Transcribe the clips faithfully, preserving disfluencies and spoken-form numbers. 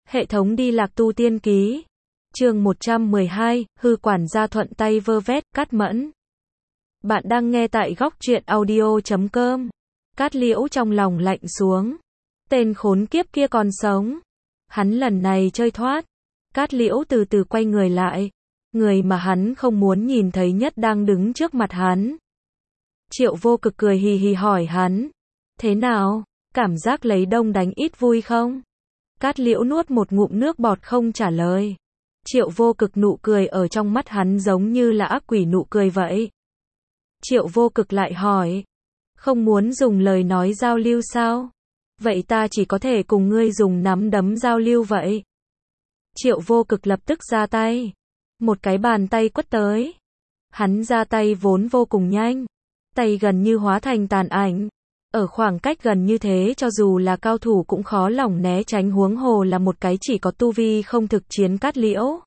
Hệ thống đi lạc tu tiên ký. Chương một trăm mười hai, hư quản gia thuận tay vơ vét, Cát Mẫn. Bạn đang nghe tại góc truyện audio chấm com. Cát Liễu trong lòng lạnh xuống. Tên khốn kiếp kia còn sống. Hắn lần này chơi thoát. Cát Liễu từ từ quay người lại. Người mà hắn không muốn nhìn thấy nhất đang đứng trước mặt hắn. Triệu Vô Cực cười hì hì hỏi hắn. Thế nào? Cảm giác lấy đông đánh ít vui không? Cát Liễu nuốt một ngụm nước bọt không trả lời. Triệu Vô Cực nụ cười ở trong mắt hắn giống như là ác quỷ nụ cười vậy. Triệu Vô Cực lại hỏi. Không muốn dùng lời nói giao lưu sao? Vậy ta chỉ có thể cùng ngươi dùng nắm đấm giao lưu vậy. Triệu Vô Cực lập tức ra tay. Một cái bàn tay quất tới. Hắn ra tay vốn vô cùng nhanh. Tay gần như hóa thành tàn ảnh. Ở khoảng cách gần như thế cho dù là cao thủ cũng khó lòng né tránh, huống hồ là một cái chỉ có tu vi không thực chiến Cát Liễu.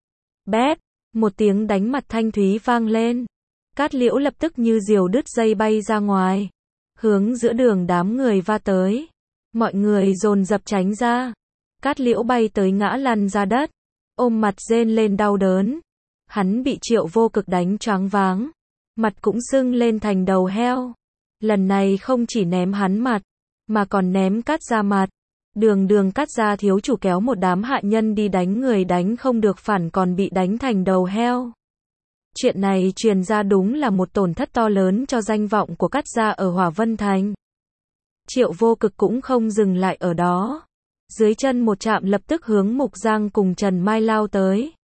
Bét, một tiếng đánh mặt thanh thúy vang lên. Cát Liễu lập tức như diều đứt dây bay ra ngoài. Hướng giữa đường đám người va tới. Mọi người dồn dập tránh ra. Cát Liễu bay tới ngã lăn ra đất. Ôm mặt rên lên đau đớn. Hắn bị Triệu Vô Cực đánh choáng váng. Mặt cũng sưng lên thành đầu heo. Lần này không chỉ ném hắn mặt, mà còn ném Cát Gia mặt. Đường đường Cát Gia thiếu chủ kéo một đám hạ nhân đi đánh người đánh không được phản còn bị đánh thành đầu heo. Chuyện này truyền ra đúng là một tổn thất to lớn cho danh vọng của Cát Gia ở Hỏa Vân Thành. Triệu Vô Cực cũng không dừng lại ở đó. Dưới chân một chạm lập tức hướng Mục Giang cùng Trần Mai lao tới.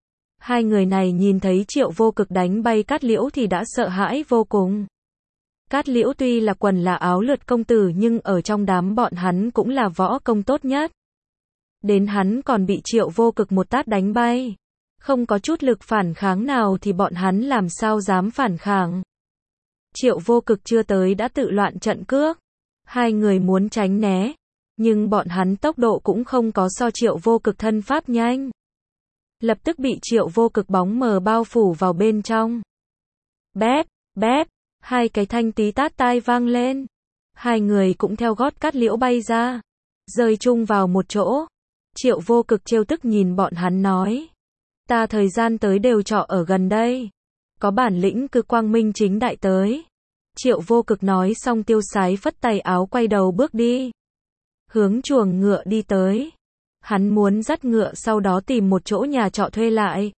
Hai người này nhìn thấy Triệu Vô Cực đánh bay Cát Liễu thì đã sợ hãi vô cùng. Cát Liễu tuy là quần là áo lượt công tử nhưng ở trong đám bọn hắn cũng là võ công tốt nhất. Đến hắn còn bị Triệu Vô Cực một tát đánh bay. Không có chút lực phản kháng nào thì bọn hắn làm sao dám phản kháng. Triệu Vô Cực chưa tới đã tự loạn trận cước. Hai người muốn tránh né. Nhưng bọn hắn tốc độ cũng không có so Triệu Vô Cực thân pháp nhanh. Lập tức bị Triệu Vô Cực bóng mờ bao phủ vào bên trong. Bép, bép. Hai cái thanh tí tát tai vang lên. Hai người cũng theo gót Cát Liễu bay ra. Rơi chung vào một chỗ. Triệu Vô Cực trêu tức nhìn bọn hắn nói. Ta thời gian tới đều trọ ở gần đây. Có bản lĩnh cứ quang minh chính đại tới. Triệu Vô Cực nói xong tiêu sái phất tay áo quay đầu bước đi. Hướng chuồng ngựa đi tới. Hắn muốn dắt ngựa sau đó tìm một chỗ nhà trọ thuê lại.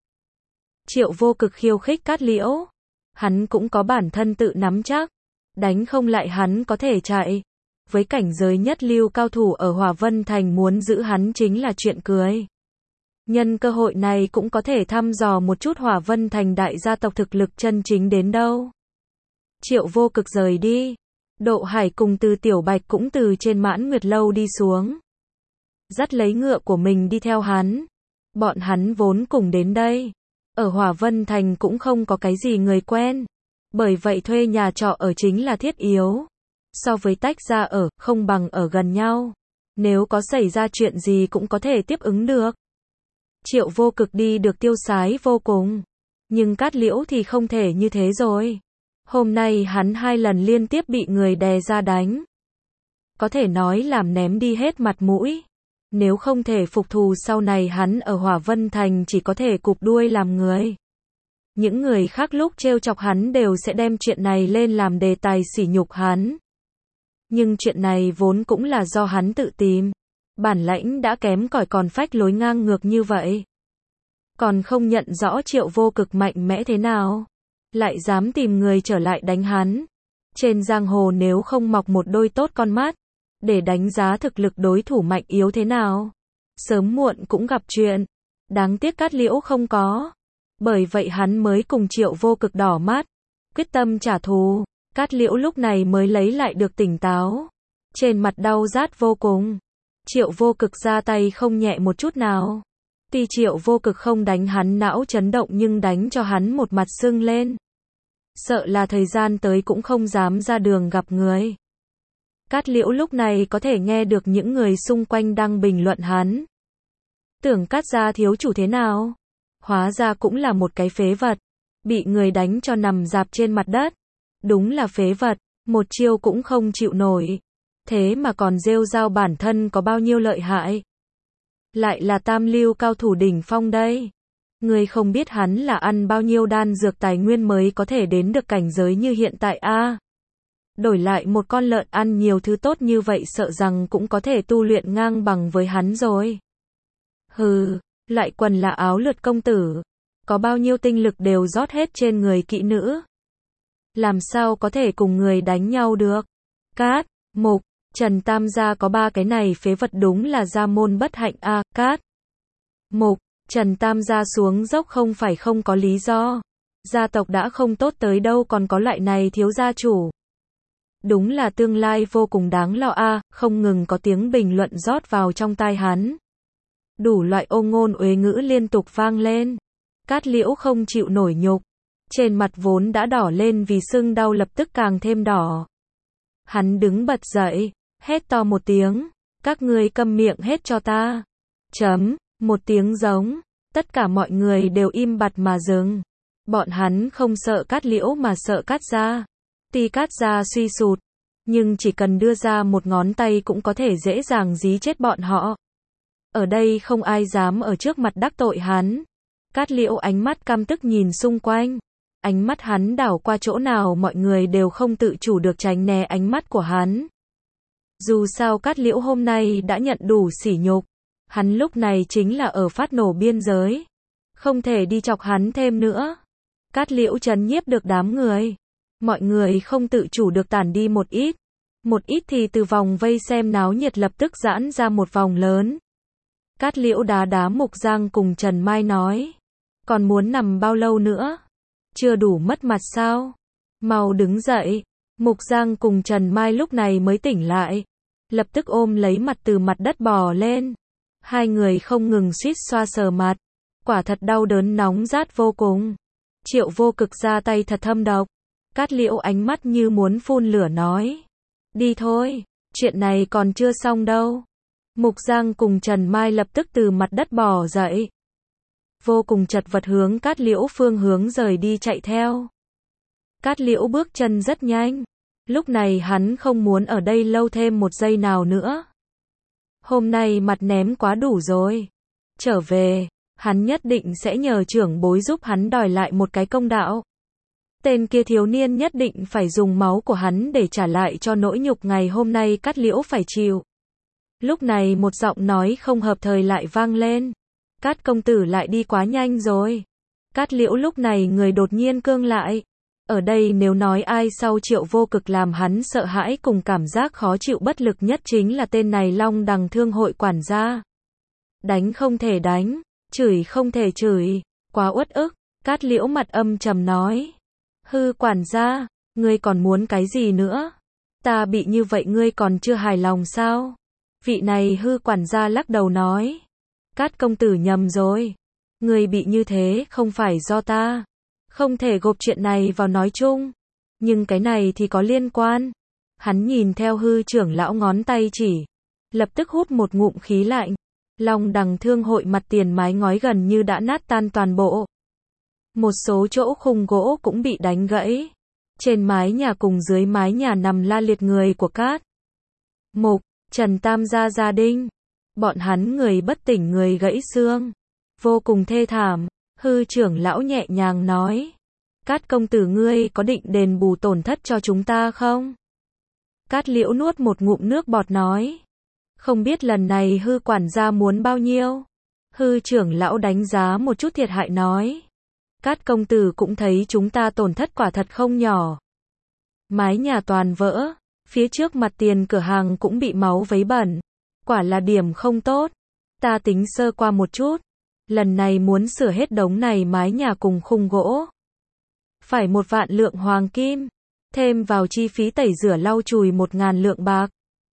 Triệu Vô Cực khiêu khích Cát Liễu. Hắn cũng có bản thân tự nắm chắc. Đánh không lại hắn có thể chạy. Với cảnh giới nhất lưu cao thủ ở Hỏa Vân Thành muốn giữ hắn chính là chuyện cười. Nhân cơ hội này cũng có thể thăm dò một chút Hỏa Vân Thành đại gia tộc thực lực chân chính đến đâu. Triệu Vô Cực rời đi. Độ Hải cùng Từ Tiểu Bạch cũng từ trên Mãn Nguyệt Lâu đi xuống. Dắt lấy ngựa của mình đi theo hắn. Bọn hắn vốn cùng đến đây. Ở Hỏa Vân Thành cũng không có cái gì người quen. Bởi vậy thuê nhà trọ ở chính là thiết yếu. So với tách ra ở, không bằng ở gần nhau. Nếu có xảy ra chuyện gì cũng có thể tiếp ứng được. Triệu Vô Cực đi được tiêu sái vô cùng. Nhưng Cát Liễu thì không thể như thế rồi. Hôm nay hắn hai lần liên tiếp bị người đè ra đánh. Có thể nói làm ném đi hết mặt mũi. Nếu không thể phục thù sau này hắn ở Hỏa Vân Thành chỉ có thể cụp đuôi làm người. Những người khác lúc trêu chọc hắn đều sẽ đem chuyện này lên làm đề tài sỉ nhục hắn. Nhưng chuyện này vốn cũng là do hắn tự tìm. Bản lãnh đã kém cỏi còn phách lối ngang ngược như vậy. Còn không nhận rõ Triệu Vô Cực mạnh mẽ thế nào. Lại dám tìm người trở lại đánh hắn. Trên giang hồ nếu không mọc một đôi tốt con mắt. Để đánh giá thực lực đối thủ mạnh yếu thế nào. Sớm muộn cũng gặp chuyện. Đáng tiếc Cát Liễu không có. Bởi vậy hắn mới cùng Triệu Vô Cực đỏ mắt. Quyết tâm trả thù. Cát Liễu lúc này mới lấy lại được tỉnh táo. Trên mặt đau rát vô cùng. Triệu Vô Cực ra tay không nhẹ một chút nào. Tuy Triệu Vô Cực không đánh hắn não chấn động nhưng đánh cho hắn một mặt sưng lên. Sợ là thời gian tới cũng không dám ra đường gặp người. Cát Liễu lúc này có thể nghe được những người xung quanh đang bình luận hắn. Tưởng Cát Gia thiếu chủ thế nào? Hóa ra cũng là một cái phế vật. Bị người đánh cho nằm rạp trên mặt đất. Đúng là phế vật, một chiêu cũng không chịu nổi. Thế mà còn rêu rao bản thân có bao nhiêu lợi hại. Lại là tam lưu cao thủ đỉnh phong đây. Ngươi không biết hắn là ăn bao nhiêu đan dược tài nguyên mới có thể đến được cảnh giới như hiện tại a. À, đổi lại một con lợn ăn nhiều thứ tốt như vậy sợ rằng cũng có thể tu luyện ngang bằng với hắn rồi. Hừ, lại quần là áo lượt công tử. Có bao nhiêu tinh lực đều rót hết trên người kỹ nữ. Làm sao có thể cùng người đánh nhau được. Cát, Mục, Trần Tam gia có ba cái này phế vật đúng là gia môn bất hạnh a. À, Cát, Mục, Trần Tam gia xuống dốc không phải không có lý do. Gia tộc đã không tốt tới đâu còn có loại này thiếu gia chủ. Đúng là tương lai vô cùng đáng lo a. À, không ngừng có tiếng bình luận rót vào trong tai hắn. Đủ loại ô ngôn uế ngữ liên tục vang lên. Cát Liễu không chịu nổi nhục. Trên mặt vốn đã đỏ lên vì sưng đau lập tức càng thêm đỏ. Hắn đứng bật dậy, hét to một tiếng. Các ngươi câm miệng hết cho ta. Chấm, một tiếng giống. Tất cả mọi người đều im bặt mà dừng. Bọn hắn không sợ Cát Liễu mà sợ Cát gia. Tuy Cát gia suy sụt, nhưng chỉ cần đưa ra một ngón tay cũng có thể dễ dàng dí chết bọn họ. Ở đây không ai dám ở trước mặt đắc tội hắn. Cát Liễu ánh mắt căm tức nhìn xung quanh. Ánh mắt hắn đảo qua chỗ nào mọi người đều không tự chủ được tránh né ánh mắt của hắn. Dù sao Cát Liễu hôm nay đã nhận đủ sỉ nhục. Hắn lúc này chính là ở phát nổ biên giới. Không thể đi chọc hắn thêm nữa. Cát Liễu trấn nhiếp được đám người. Mọi người không tự chủ được tản đi một ít. Một ít thì từ vòng vây xem náo nhiệt lập tức giãn ra một vòng lớn. Cát Liễu đá đá Mục Giang cùng Trần Mai nói. Còn muốn nằm bao lâu nữa? Chưa đủ mất mặt sao? Mau đứng dậy. Mục Giang cùng Trần Mai lúc này mới tỉnh lại. Lập tức ôm lấy mặt từ mặt đất bò lên. Hai người không ngừng suýt xoa sờ mặt. Quả thật đau đớn nóng rát vô cùng. Triệu Vô Cực ra tay thật thâm độc. Cát Liễu ánh mắt như muốn phun lửa nói. Đi thôi, chuyện này còn chưa xong đâu. Mục Giang cùng Trần Mai lập tức từ mặt đất bò dậy. Vô cùng chật vật hướng Cát Liễu phương hướng rời đi chạy theo. Cát Liễu bước chân rất nhanh. Lúc này hắn không muốn ở đây lâu thêm một giây nào nữa. Hôm nay mặt ném quá đủ rồi. Trở về, hắn nhất định sẽ nhờ trưởng bối giúp hắn đòi lại một cái công đạo. Tên kia thiếu niên nhất định phải dùng máu của hắn để trả lại cho nỗi nhục ngày hôm nay Cát Liễu phải chịu. Lúc này một giọng nói không hợp thời lại vang lên. Cát công tử lại đi quá nhanh rồi. Cát Liễu lúc này người đột nhiên cương lại. Ở đây nếu nói ai sau Triệu Vô Cực làm hắn sợ hãi cùng cảm giác khó chịu bất lực nhất chính là tên này Long Đằng Thương hội quản gia. Đánh không thể đánh, chửi không thể chửi, quá uất ức. Cát Liễu mặt âm trầm nói. Hư quản gia, ngươi còn muốn cái gì nữa? Ta bị như vậy ngươi còn chưa hài lòng sao? Vị này hư quản gia lắc đầu nói. Cát công tử nhầm rồi. Ngươi bị như thế không phải do ta. Không thể gộp chuyện này vào nói chung. Nhưng cái này thì có liên quan. Hắn nhìn theo hư trưởng lão ngón tay chỉ. Lập tức hút một ngụm khí lạnh. Long Đằng Thương hội mặt tiền mái ngói gần như đã nát tan toàn bộ. Một số chỗ khung gỗ cũng bị đánh gãy. Trên mái nhà cùng dưới mái nhà nằm la liệt người của Cát Mục, Trần Tam gia gia đình. Bọn hắn người bất tỉnh người gãy xương. Vô cùng thê thảm. Hư trưởng lão nhẹ nhàng nói. Cát công tử ngươi có định đền bù tổn thất cho chúng ta không? Cát Liễu nuốt một ngụm nước bọt nói. Không biết lần này hư quản gia muốn bao nhiêu? Hư trưởng lão đánh giá một chút thiệt hại nói. Cát công tử cũng thấy chúng ta tổn thất quả thật không nhỏ. Mái nhà toàn vỡ, phía trước mặt tiền cửa hàng cũng bị máu vấy bẩn. Quả là điểm không tốt. Ta tính sơ qua một chút. Lần này muốn sửa hết đống này mái nhà cùng khung gỗ. Phải một vạn lượng hoàng kim. Thêm vào chi phí tẩy rửa lau chùi một ngàn lượng bạc.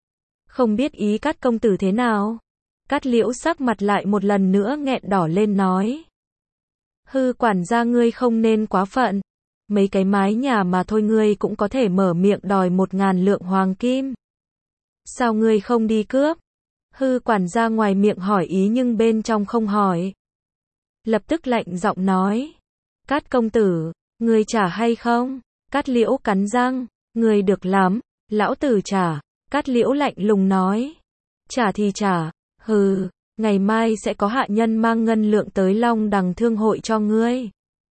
Không biết ý Cát công tử thế nào? Cát Liễu sắc mặt lại một lần nữa nghẹn đỏ lên nói. Hư quản gia ngươi không nên quá phận. Mấy cái mái nhà mà thôi ngươi cũng có thể mở miệng đòi một ngàn lượng hoàng kim. Sao ngươi không đi cướp? Hư quản gia ngoài miệng hỏi ý nhưng bên trong không hỏi. Lập tức lạnh giọng nói. Cát công tử, ngươi trả hay không? Cát Liễu cắn răng. Ngươi được lắm, lão tử trả. Cát Liễu lạnh lùng nói. Trả thì trả. Hừ, Ngày mai sẽ có hạ nhân mang ngân lượng tới Long Đằng Thương hội cho ngươi.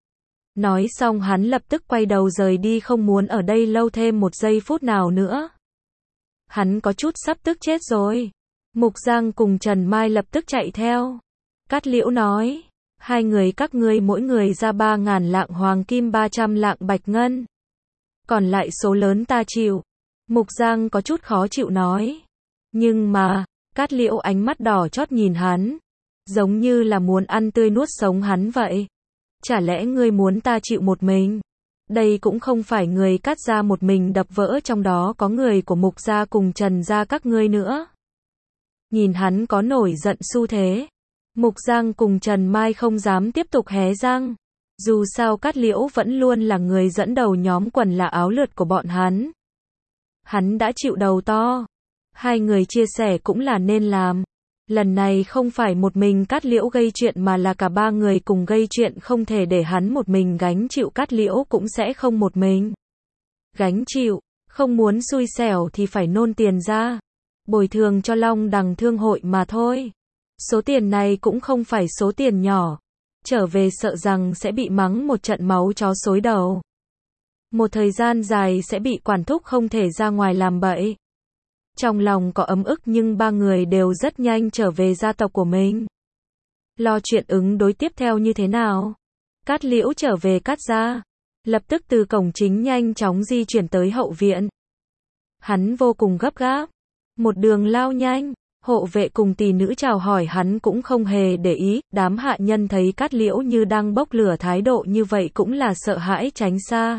Nói xong hắn lập tức quay đầu rời đi, không muốn ở đây lâu thêm một giây phút nào nữa. Hắn có chút sắp tức chết rồi. Mục Giang cùng Trần Mai lập tức chạy theo. Cát Liễu nói, hai người các ngươi mỗi người ra ba ngàn lạng hoàng kim, ba trăm lạng bạch ngân. Còn lại số lớn ta chịu. Mục Giang có chút khó chịu nói. Nhưng mà, Cát Liễu ánh mắt đỏ chót nhìn hắn. Giống như là muốn ăn tươi nuốt sống hắn vậy. Chả lẽ ngươi muốn ta chịu một mình? Đây cũng không phải người Cát gia một mình đập vỡ, trong đó có người của Mục gia cùng Trần gia các ngươi nữa. Nhìn hắn có nổi giận xu thế. Mục Giang cùng Trần Mai không dám tiếp tục hé răng. Dù sao Cát Liễu vẫn luôn là người dẫn đầu nhóm quần là áo lượt của bọn hắn. Hắn đã chịu đầu to. Hai người chia sẻ cũng là nên làm. Lần này không phải một mình Cát Liễu gây chuyện mà là cả ba người cùng gây chuyện, không thể để hắn một mình gánh chịu. Cát Liễu cũng sẽ không một mình gánh chịu, không muốn xui xẻo thì phải nôn tiền ra. Bồi thường cho Long Đằng Thương hội mà thôi. Số tiền này cũng không phải số tiền nhỏ. Trở về sợ rằng sẽ bị mắng một trận máu chó xối đầu. Một thời gian dài sẽ bị quản thúc, không thể ra ngoài làm bậy. Trong lòng có ấm ức nhưng ba người đều rất nhanh trở về gia tộc của mình. Lo chuyện ứng đối tiếp theo như thế nào. Cát Liễu trở về Cát gia. Lập tức từ cổng chính nhanh chóng di chuyển tới hậu viện. Hắn vô cùng gấp gáp. Một đường lao nhanh. Hộ vệ cùng tỷ nữ chào hỏi hắn cũng không hề để ý. Đám hạ nhân thấy Cát Liễu như đang bốc lửa, thái độ như vậy cũng là sợ hãi tránh xa.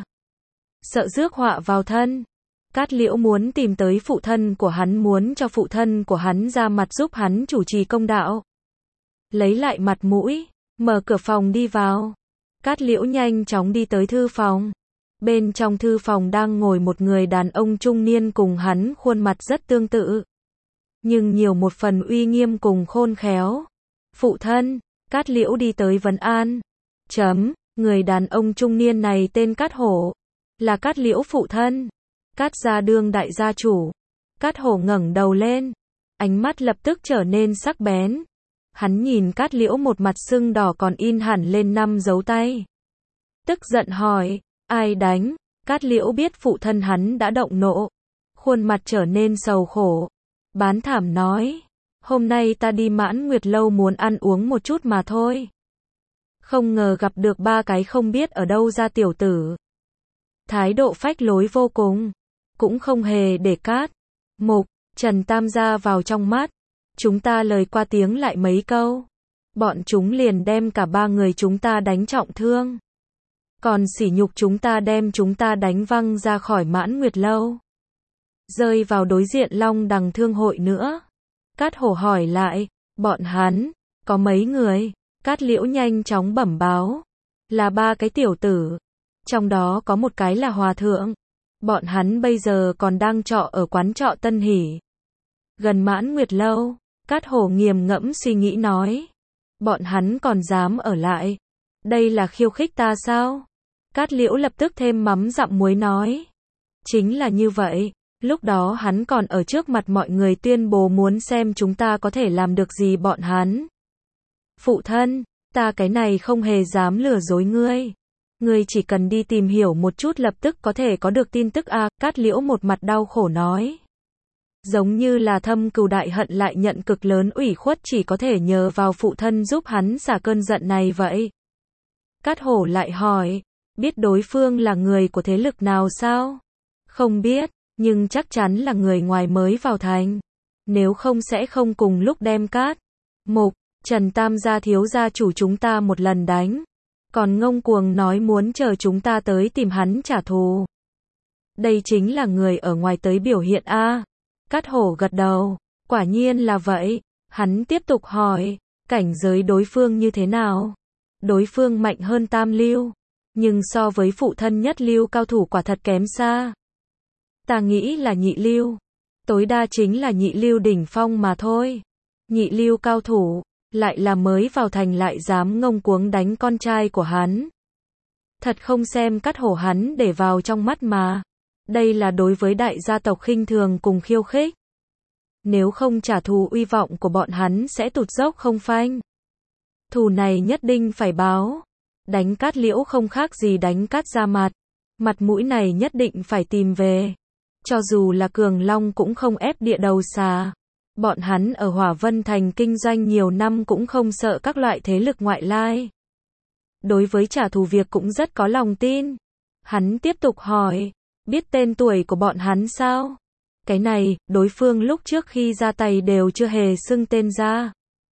Sợ rước họa vào thân. Cát Liễu muốn tìm tới phụ thân của hắn, muốn cho phụ thân của hắn ra mặt giúp hắn chủ trì công đạo. Lấy lại mặt mũi, mở cửa phòng đi vào. Cát Liễu nhanh chóng đi tới thư phòng. Bên trong thư phòng đang ngồi một người đàn ông trung niên cùng hắn khuôn mặt rất tương tự. Nhưng nhiều một phần uy nghiêm cùng khôn khéo. Phụ thân, Cát Liễu đi tới vấn an. Chấm, người đàn ông trung niên này tên Cát Hổ. Là Cát Liễu phụ thân. Cát gia đương đại gia chủ. Cát Hổ ngẩng đầu lên. Ánh mắt lập tức trở nên sắc bén. Hắn nhìn Cát Liễu một mặt sưng đỏ còn in hẳn lên năm dấu tay. Tức giận hỏi, ai đánh? Cát Liễu biết phụ thân hắn đã động nộ. Khuôn mặt trở nên sầu khổ. Bán thảm nói, hôm nay ta đi Mãn Nguyệt lâu muốn ăn uống một chút mà thôi. Không ngờ gặp được ba cái không biết ở đâu ra tiểu tử. Thái độ phách lối vô cùng. Cũng không hề để Cát, Mục, Trần tam gia vào trong mắt. Chúng ta lời qua tiếng lại mấy câu. Bọn chúng liền đem cả ba người chúng ta đánh trọng thương. Còn sỉ nhục chúng ta, đem chúng ta đánh văng ra khỏi Mãn Nguyệt lâu. Rơi vào đối diện Long Đằng Thương hội nữa. Cát Hổ hỏi lại, bọn hắn, có mấy người? Cát Liễu nhanh chóng bẩm báo. Là ba cái tiểu tử. Trong đó có một cái là hòa thượng. Bọn hắn bây giờ còn đang trọ ở quán trọ Tân Hỷ. Gần Mãn Nguyệt lâu. Cát Hổ nghiền ngẫm suy nghĩ nói. Bọn hắn còn dám ở lại. Đây là khiêu khích ta sao? Cát Liễu lập tức thêm mắm dặm muối nói. Chính là như vậy. Lúc đó hắn còn ở trước mặt mọi người tuyên bố muốn xem chúng ta có thể làm được gì bọn hắn. Phụ thân, ta cái này không hề dám lừa dối ngươi. Ngươi chỉ cần đi tìm hiểu một chút lập tức có thể có được tin tức a. Cát Liễu một mặt đau khổ nói. Giống như là thâm cừu đại hận lại nhận cực lớn ủy khuất, chỉ có thể nhờ vào phụ thân giúp hắn xả cơn giận này vậy. Cát Hổ lại hỏi, biết đối phương là người của thế lực nào sao? Không biết, nhưng chắc chắn là người ngoài mới vào thành. Nếu không sẽ không cùng lúc đem Cát, Mục, Trần tam gia thiếu gia chủ chúng ta một lần đánh. Còn ngông cuồng nói muốn chờ chúng ta tới tìm hắn trả thù. Đây chính là người ở ngoài tới biểu hiện a. Cát Hổ gật đầu, quả nhiên là vậy. Hắn tiếp tục hỏi, cảnh giới đối phương như thế nào? Đối phương mạnh hơn tam lưu, nhưng so với phụ thân nhất lưu cao thủ quả thật kém xa. Ta nghĩ là nhị lưu, tối đa chính là nhị lưu đỉnh phong mà thôi. Nhị lưu cao thủ, lại là mới vào thành lại dám ngông cuống đánh con trai của hắn. Thật không xem Cát Hổ hắn để vào trong mắt mà. Đây là đối với đại gia tộc khinh thường cùng khiêu khích. Nếu không trả thù uy vọng của bọn hắn sẽ tụt dốc không phanh. Thù này nhất định phải báo. Đánh Cát Liễu không khác gì đánh cát ra mặt. Mặt mũi này nhất định phải tìm về. Cho dù là Cường Long cũng không ép địa đầu xà. Bọn hắn ở Hỏa Vân Thành kinh doanh nhiều năm cũng không sợ các loại thế lực ngoại lai. Đối với trả thù việc cũng rất có lòng tin. Hắn tiếp tục hỏi, biết tên tuổi của bọn hắn sao? Cái này, đối phương lúc trước khi ra tay đều chưa hề xưng tên ra.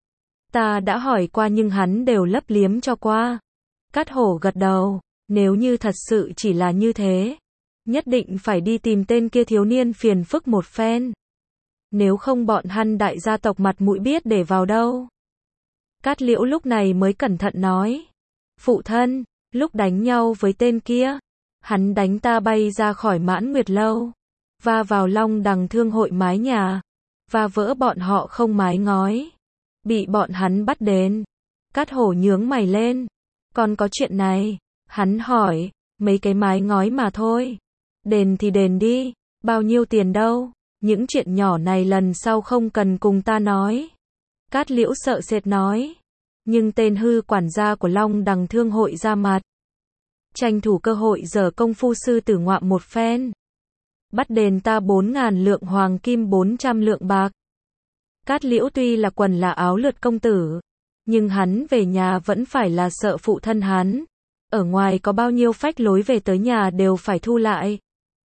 Ta đã hỏi qua nhưng hắn đều lấp liếm cho qua. Cát Hổ gật đầu, nếu như thật sự chỉ là như thế, nhất định phải đi tìm tên kia thiếu niên phiền phức một phen. Nếu không bọn hắn đại gia tộc mặt mũi biết để vào đâu. Cát Liễu lúc này mới cẩn thận nói. Phụ thân, lúc đánh nhau với tên kia, hắn đánh ta bay ra khỏi Mãn Nguyệt Lâu, và vào Long Đằng Thương hội mái nhà, và vỡ bọn họ không mái ngói. Bị bọn hắn bắt đến. Cát Hổ nhướng mày lên. Còn có chuyện này? Hắn hỏi, mấy cái mái ngói mà thôi. Đền thì đền đi, bao nhiêu tiền đâu? Những chuyện nhỏ này lần sau không cần cùng ta nói. Cát Liễu sợ sệt nói. Nhưng tên hư quản gia của Long Đằng Thương hội ra mặt. Tranh thủ cơ hội giở công phu sư tử ngoạm một phen. Bắt đền ta bốn ngàn lượng hoàng kim bốn trăm lượng bạc. Cát Liễu tuy là quần là áo lượt công tử, nhưng hắn về nhà vẫn phải là sợ phụ thân hắn. Ở ngoài có bao nhiêu phách lối về tới nhà đều phải thu lại.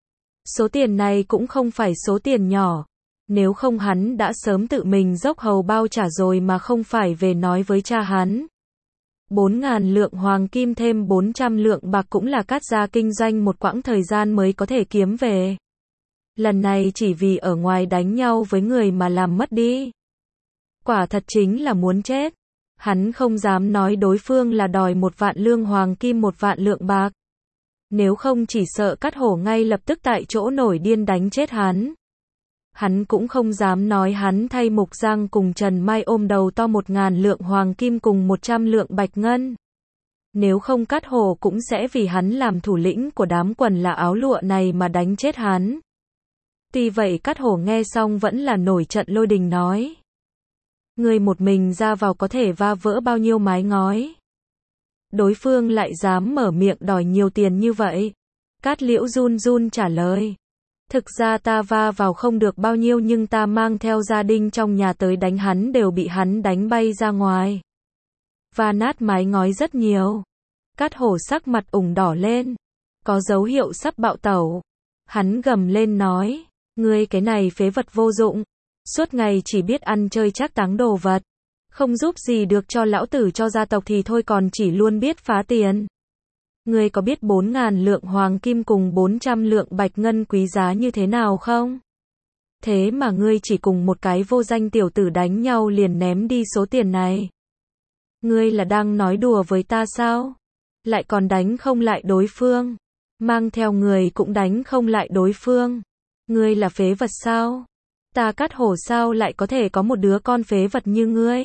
Số tiền này cũng không phải số tiền nhỏ. Nếu không hắn đã sớm tự mình dốc hầu bao trả rồi mà không phải về nói với cha hắn. Bốn ngàn lượng hoàng kim thêm bốn trăm lượng bạc cũng là Cát gia kinh doanh một quãng thời gian mới có thể kiếm về. Lần này chỉ vì ở ngoài đánh nhau với người mà làm mất đi. Quả thật chính là muốn chết. Hắn không dám nói đối phương là đòi một vạn lương hoàng kim một vạn lượng bạc. Nếu không chỉ sợ Cát Hổ ngay lập tức tại chỗ nổi điên đánh chết hắn. Hắn cũng không dám nói hắn thay Mục Giang cùng Trần Mai ôm đầu to một ngàn lượng hoàng kim cùng một trăm lượng bạch ngân. Nếu không Cát Hổ cũng sẽ vì hắn làm thủ lĩnh của đám quần là áo lụa này mà đánh chết hắn. Tuy vậy Cát Hổ nghe xong vẫn là nổi trận lôi đình nói. Người một mình ra vào có thể va vỡ bao nhiêu mái ngói. Đối phương lại dám mở miệng đòi nhiều tiền như vậy. Cát Liễu run run trả lời. Thực ra ta va vào không được bao nhiêu nhưng ta mang theo gia đình trong nhà tới đánh hắn đều bị hắn đánh bay ra ngoài. Va nát mái ngói rất nhiều. Cát Hổ sắc mặt ửng đỏ lên. Có dấu hiệu sắp bạo tẩu. Hắn gầm lên nói. Ngươi cái này phế vật vô dụng. Suốt ngày chỉ biết ăn chơi trác táng đồ vật. Không giúp gì được cho lão tử cho gia tộc thì thôi còn chỉ luôn biết phá tiền. Ngươi có biết bốn ngàn lượng hoàng kim cùng bốn trăm lượng bạch ngân quý giá như thế nào không? Thế mà ngươi chỉ cùng một cái vô danh tiểu tử đánh nhau liền ném đi số tiền này. Ngươi là đang nói đùa với ta sao? Lại còn đánh không lại đối phương. Mang theo người cũng đánh không lại đối phương. Ngươi là phế vật sao? Ta Cát Hổ sao lại có thể có một đứa con phế vật như ngươi?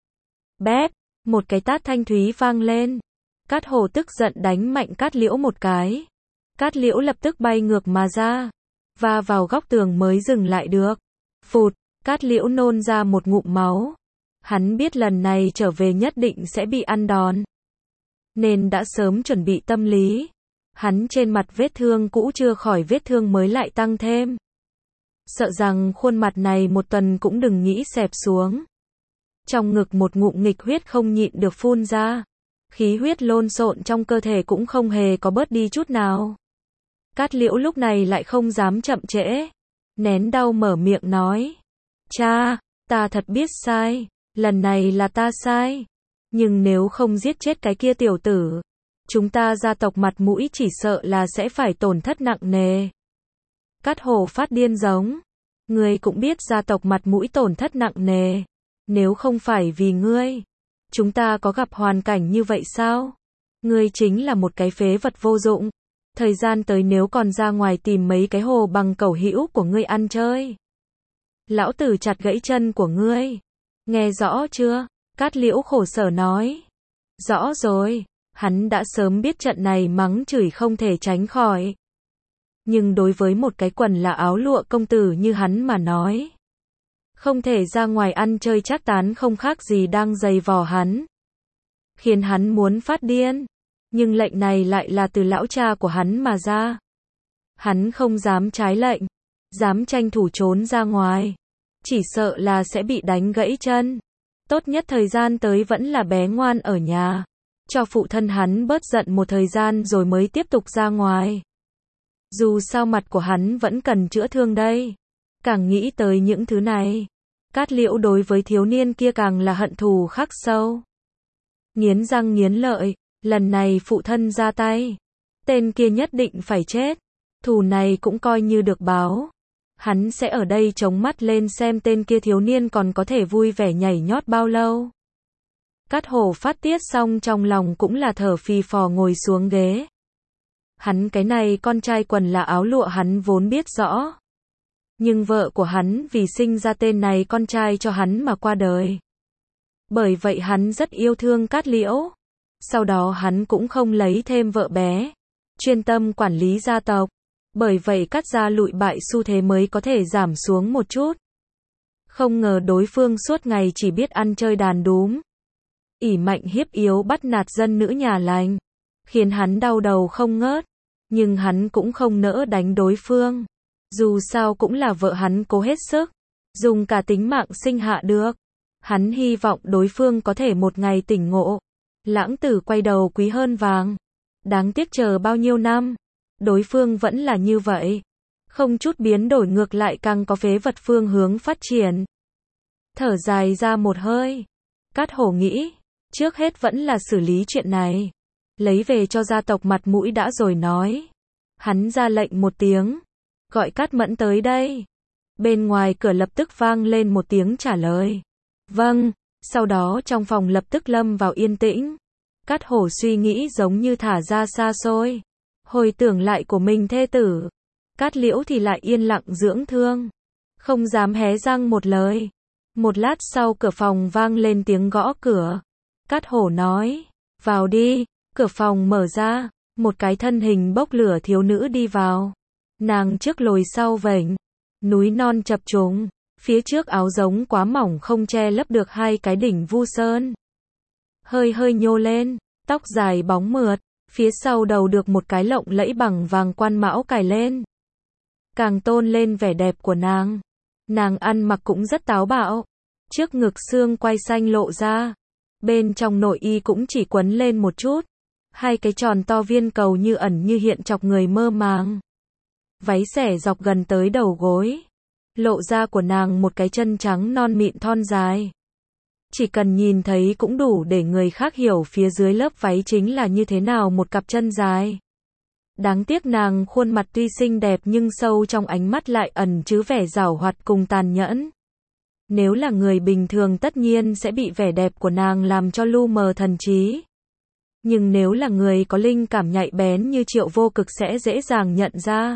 Bép, một cái tát thanh thúy vang lên. Cát Hổ tức giận đánh mạnh Cát Liễu một cái. Cát Liễu lập tức bay ngược mà ra, và vào góc tường mới dừng lại được. Phụt, Cát Liễu nôn ra một ngụm máu. Hắn biết lần này trở về nhất định sẽ bị ăn đòn, nên đã sớm chuẩn bị tâm lý. Hắn trên mặt vết thương cũ chưa khỏi vết thương mới lại tăng thêm. Sợ rằng khuôn mặt này một tuần cũng đừng nghĩ xẹp xuống. Trong ngực một ngụm nghịch huyết không nhịn được phun ra. Khí huyết lộn xộn trong cơ thể cũng không hề có bớt đi chút nào. Cát Liễu lúc này lại không dám chậm trễ. Nén đau mở miệng nói. Cha, ta thật biết sai. Lần này là ta sai. Nhưng nếu không giết chết cái kia tiểu tử, chúng ta gia tộc mặt mũi chỉ sợ là sẽ phải tổn thất nặng nề. Cát Hổ phát điên giống. Ngươi cũng biết gia tộc mặt mũi tổn thất nặng nề. Nếu không phải vì ngươi, chúng ta có gặp hoàn cảnh như vậy sao? Ngươi chính là một cái phế vật vô dụng. Thời gian tới nếu còn ra ngoài tìm mấy cái hồ bằng cẩu hữu của ngươi ăn chơi, lão tử chặt gãy chân của ngươi. Nghe rõ chưa? Cát Liễu khổ sở nói. Rõ rồi. Hắn đã sớm biết trận này mắng chửi không thể tránh khỏi. Nhưng đối với một cái quần là áo lụa công tử như hắn mà nói, Không thể ra ngoài ăn chơi trác tán không khác gì đang giày vò hắn. Khiến hắn muốn phát điên. Nhưng lệnh này lại là từ lão cha của hắn mà ra. Hắn không dám trái lệnh. Dám tranh thủ trốn ra ngoài. Chỉ sợ là sẽ bị đánh gãy chân. Tốt nhất thời gian tới vẫn là bé ngoan ở nhà. Cho phụ thân hắn bớt giận một thời gian rồi mới tiếp tục ra ngoài. Dù sao mặt của hắn vẫn cần chữa thương đây. Càng nghĩ tới những thứ này, Cát Liễu đối với thiếu niên kia càng là hận thù khắc sâu. Nghiến răng nghiến lợi, lần này phụ thân ra tay. Tên kia nhất định phải chết. Thù này cũng coi như được báo. Hắn sẽ ở đây chống mắt lên xem tên kia thiếu niên còn có thể vui vẻ nhảy nhót bao lâu. Cát Hổ phát tiết xong trong lòng cũng là thở phì phò ngồi xuống ghế. Hắn cái này con trai quần là áo lụa hắn vốn biết rõ. Nhưng vợ của hắn vì sinh ra tên này con trai cho hắn mà qua đời. Bởi vậy hắn rất yêu thương Cát Liễu. Sau đó hắn cũng không lấy thêm vợ bé. Chuyên tâm quản lý gia tộc. Bởi vậy Cát gia lụi bại xu thế mới có thể giảm xuống một chút. Không ngờ đối phương suốt ngày chỉ biết ăn chơi đàn đúm. ỷ mạnh hiếp yếu bắt nạt dân nữ nhà lành. Khiến hắn đau đầu không ngớt. Nhưng hắn cũng không nỡ đánh đối phương. Dù sao cũng là vợ hắn cố hết sức. Dùng cả tính mạng sinh hạ được. Hắn hy vọng đối phương có thể một ngày tỉnh ngộ. Lãng tử quay đầu quý hơn vàng. Đáng tiếc chờ bao nhiêu năm. Đối phương vẫn là như vậy. Không chút biến đổi ngược lại càng có phế vật phương hướng phát triển. Thở dài ra một hơi. Cát Hổ nghĩ. Trước hết vẫn là xử lý chuyện này. Lấy về cho gia tộc mặt mũi đã rồi nói. Hắn ra lệnh một tiếng. Gọi Cát Mẫn tới đây. Bên ngoài cửa lập tức vang lên một tiếng trả lời. Vâng. Sau đó trong phòng lập tức lâm vào yên tĩnh. Cát Hổ suy nghĩ giống như thả ra xa xôi. Hồi tưởng lại của mình thê tử. Cát Liễu thì lại yên lặng dưỡng thương. Không dám hé răng một lời. Một lát sau cửa phòng vang lên tiếng gõ cửa. Cát Hổ nói. Vào đi. Cửa phòng mở ra. Một cái thân hình bốc lửa thiếu nữ đi vào. Nàng trước lồi sau vểnh. Núi non chập trùng. Phía trước áo giống quá mỏng không che lấp được hai cái đỉnh vu sơn. Hơi hơi nhô lên. Tóc dài bóng mượt. Phía sau đầu được một cái lộng lẫy bằng vàng quan mão cài lên. Càng tôn lên vẻ đẹp của nàng. Nàng ăn mặc cũng rất táo bạo. Trước ngực xương quai xanh lộ ra. Bên trong nội y cũng chỉ quấn lên một chút. Hai cái tròn to viên cầu như ẩn như hiện chọc người mơ màng. Váy xẻ dọc gần tới đầu gối. Lộ ra của nàng một cái chân trắng non mịn thon dài. Chỉ cần nhìn thấy cũng đủ để người khác hiểu phía dưới lớp váy chính là như thế nào một cặp chân dài. Đáng tiếc nàng khuôn mặt tuy xinh đẹp nhưng sâu trong ánh mắt lại ẩn chứa vẻ giảo hoạt cùng tàn nhẫn. Nếu là người bình thường tất nhiên sẽ bị vẻ đẹp của nàng làm cho lu mờ thần trí. Nhưng nếu là người có linh cảm nhạy bén như Triệu Vô Cực sẽ dễ dàng nhận ra.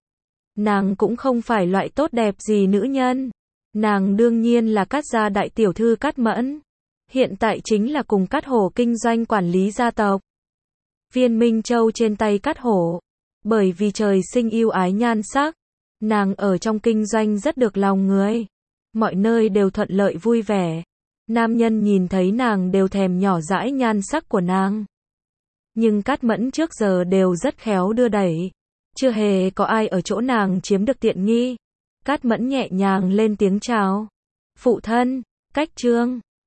Nàng cũng không phải loại tốt đẹp gì nữ nhân. Nàng đương nhiên là Cát gia đại tiểu thư Cát Mẫn. Hiện tại chính là cùng Cát Hổ kinh doanh quản lý gia tộc. Viên Minh Châu trên tay Cát Hổ. Bởi vì trời sinh yêu ái nhan sắc. Nàng ở trong kinh doanh rất được lòng người. Mọi nơi đều thuận lợi vui vẻ. Nam nhân nhìn thấy nàng đều thèm nhỏ dãi nhan sắc của nàng. Nhưng Cát Mẫn trước giờ đều rất khéo đưa đẩy. Chưa hề có ai ở chỗ nàng chiếm được tiện nghi. Cát Mẫn nhẹ nhàng lên tiếng chào. Phụ thân, Cách Trương.